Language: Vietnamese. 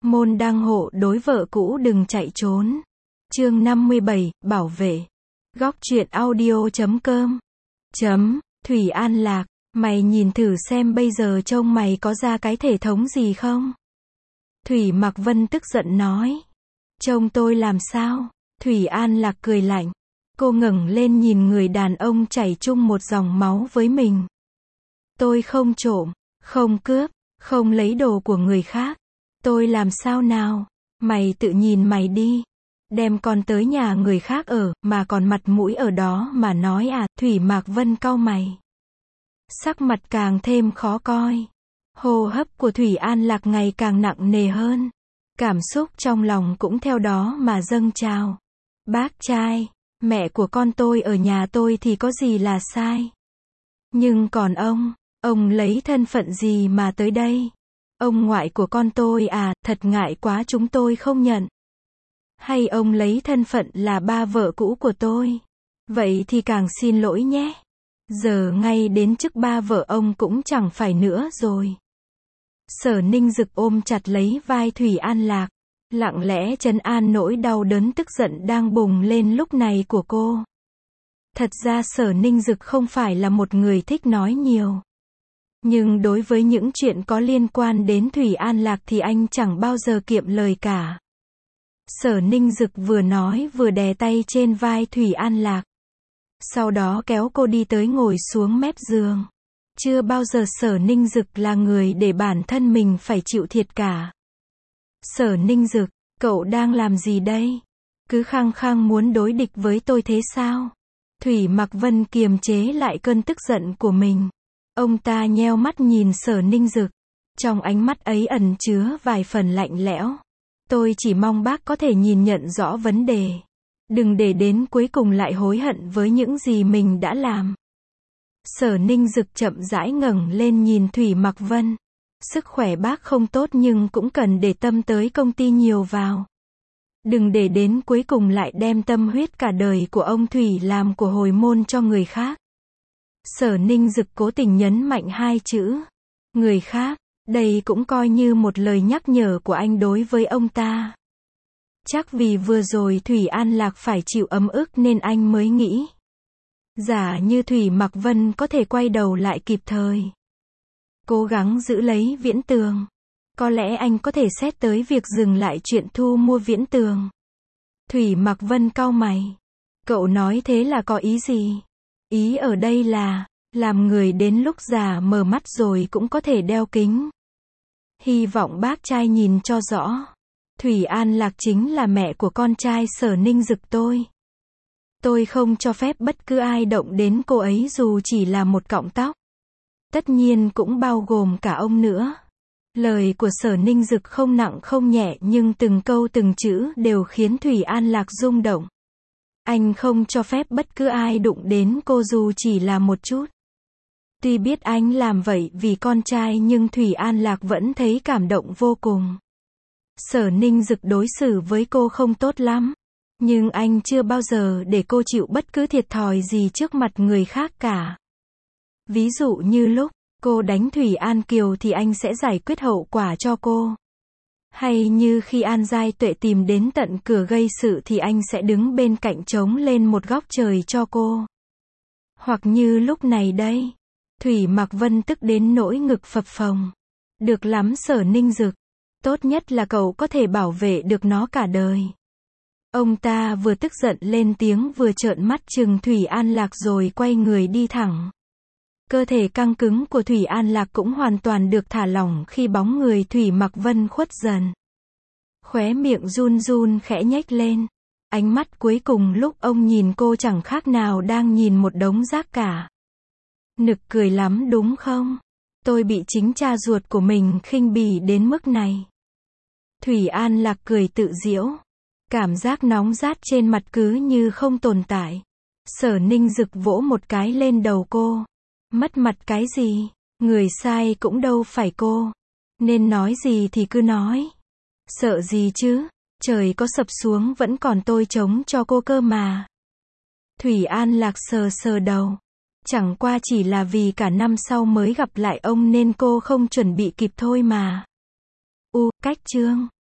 Môn đăng hộ đối vợ cũ đừng chạy trốn. Chương 57, bảo vệ. Góc truyện audio.com. Thủy An Lạc, mày nhìn thử xem bây giờ trông mày có ra cái thể thống gì không? Thủy Mặc Vân tức giận nói. Trông tôi làm sao? Thủy An Lạc cười lạnh. Cô ngẩng lên nhìn người đàn ông chảy chung một dòng máu với mình. Tôi không trộm, không cướp, không lấy đồ của người khác. Tôi làm sao nào? Mày tự nhìn mày đi. Đem con tới nhà người khác ở, mà còn mặt mũi ở đó mà nói à? Thủy Mạc Vân cau mày. Sắc mặt càng thêm khó coi. Hô hấp của Thủy An Lạc ngày càng nặng nề hơn. Cảm xúc trong lòng cũng theo đó mà dâng trào. Bác trai, mẹ của con tôi ở nhà tôi thì có gì là sai. Nhưng còn ông lấy thân phận gì mà tới đây? Ông ngoại của con tôi à, thật ngại quá chúng tôi không nhận. Hay ông lấy thân phận là ba vợ cũ của tôi? Vậy thì càng xin lỗi nhé. Giờ ngay đến chức ba vợ ông cũng chẳng phải nữa rồi. Sở Ninh Dực ôm chặt lấy vai Thủy An Lạc, lặng lẽ trấn an nỗi đau đớn tức giận đang bùng lên lúc này của cô. Thật ra Sở Ninh Dực không phải là một người thích nói nhiều. Nhưng đối với những chuyện có liên quan đến Thủy An Lạc thì anh chẳng bao giờ kiệm lời cả. Sở Ninh Dực vừa nói vừa đè tay trên vai Thủy An Lạc. Sau đó kéo cô đi tới ngồi xuống mép giường. Chưa bao giờ Sở Ninh Dực là người để bản thân mình phải chịu thiệt cả. Sở Ninh Dực, cậu đang làm gì đây? Cứ khăng khăng muốn đối địch với tôi thế sao? Thủy Mặc Vân kiềm chế lại cơn tức giận của mình. Ông ta nheo mắt nhìn Sở Ninh Dực. Trong ánh mắt ấy ẩn chứa vài phần lạnh lẽo. Tôi chỉ mong bác có thể nhìn nhận rõ vấn đề. Đừng để đến cuối cùng lại hối hận với những gì mình đã làm. Sở Ninh Dực chậm rãi ngẩng lên nhìn Thủy Mặc Vân. Sức khỏe bác không tốt nhưng cũng cần để tâm tới công ty nhiều vào. Đừng để đến cuối cùng lại đem tâm huyết cả đời của ông Thủy làm của hồi môn cho người khác. Sở Ninh Dực cố tình nhấn mạnh hai chữ. Người khác, đây cũng coi như một lời nhắc nhở của anh đối với ông ta. Chắc vì vừa rồi Thủy An Lạc phải chịu ấm ức nên anh mới nghĩ. Giả như Thủy Mặc Vân có thể quay đầu lại kịp thời. Cố gắng giữ lấy Viễn Tường. Có lẽ anh có thể xét tới việc dừng lại chuyện thu mua Viễn Tường. Thủy Mặc Vân cau mày. Cậu nói thế là có ý gì? Ý ở đây là, làm người đến lúc già mở mắt rồi cũng có thể đeo kính. Hy vọng bác trai nhìn cho rõ. Thủy An Lạc chính là mẹ của con trai Sở Ninh Dực tôi. Tôi không cho phép bất cứ ai động đến cô ấy dù chỉ là một cọng tóc. Tất nhiên cũng bao gồm cả ông nữa. Lời của Sở Ninh Dực không nặng không nhẹ nhưng từng câu từng chữ đều khiến Thủy An Lạc rung động. Anh không cho phép bất cứ ai đụng đến cô dù chỉ là một chút. Tuy biết anh làm vậy vì con trai nhưng Thủy An Lạc vẫn thấy cảm động vô cùng. Sở Ninh Dực đối xử với cô không tốt lắm. Nhưng anh chưa bao giờ để cô chịu bất cứ thiệt thòi gì trước mặt người khác cả. Ví dụ như lúc cô đánh Thủy An Kiều thì anh sẽ giải quyết hậu quả cho cô. Hay như khi An Giai Tuệ tìm đến tận cửa gây sự thì anh sẽ đứng bên cạnh trống lên một góc trời cho cô. Hoặc như lúc này đây. Thủy Mặc Vân tức đến nỗi ngực phập phồng. Được lắm Sở Ninh Dực. Tốt nhất là cậu có thể bảo vệ được nó cả đời. Ông ta vừa tức giận lên tiếng vừa trợn mắt trừng Thủy An Lạc rồi quay người đi thẳng. Cơ thể căng cứng của Thủy An Lạc cũng hoàn toàn được thả lỏng khi bóng người Thủy Mặc Vân khuất dần. Khóe miệng run run khẽ nhếch lên. Ánh mắt cuối cùng lúc ông nhìn cô chẳng khác nào đang nhìn một đống rác cả. Nực cười lắm đúng không? Tôi bị chính cha ruột của mình khinh bỉ đến mức này. Thủy An Lạc cười tự giễu. Cảm giác nóng rát trên mặt cứ như không tồn tại. Sở Ninh Dực vỗ một cái lên đầu cô. Mất mặt cái gì? Người sai cũng đâu phải cô. Nên nói gì thì cứ nói. Sợ gì chứ? Trời có sập xuống vẫn còn tôi chống cho cô cơ mà. Thủy An Lạc sờ sờ đầu. Chẳng qua chỉ là vì cả năm sau mới gặp lại ông nên cô không chuẩn bị kịp thôi mà. Cách chương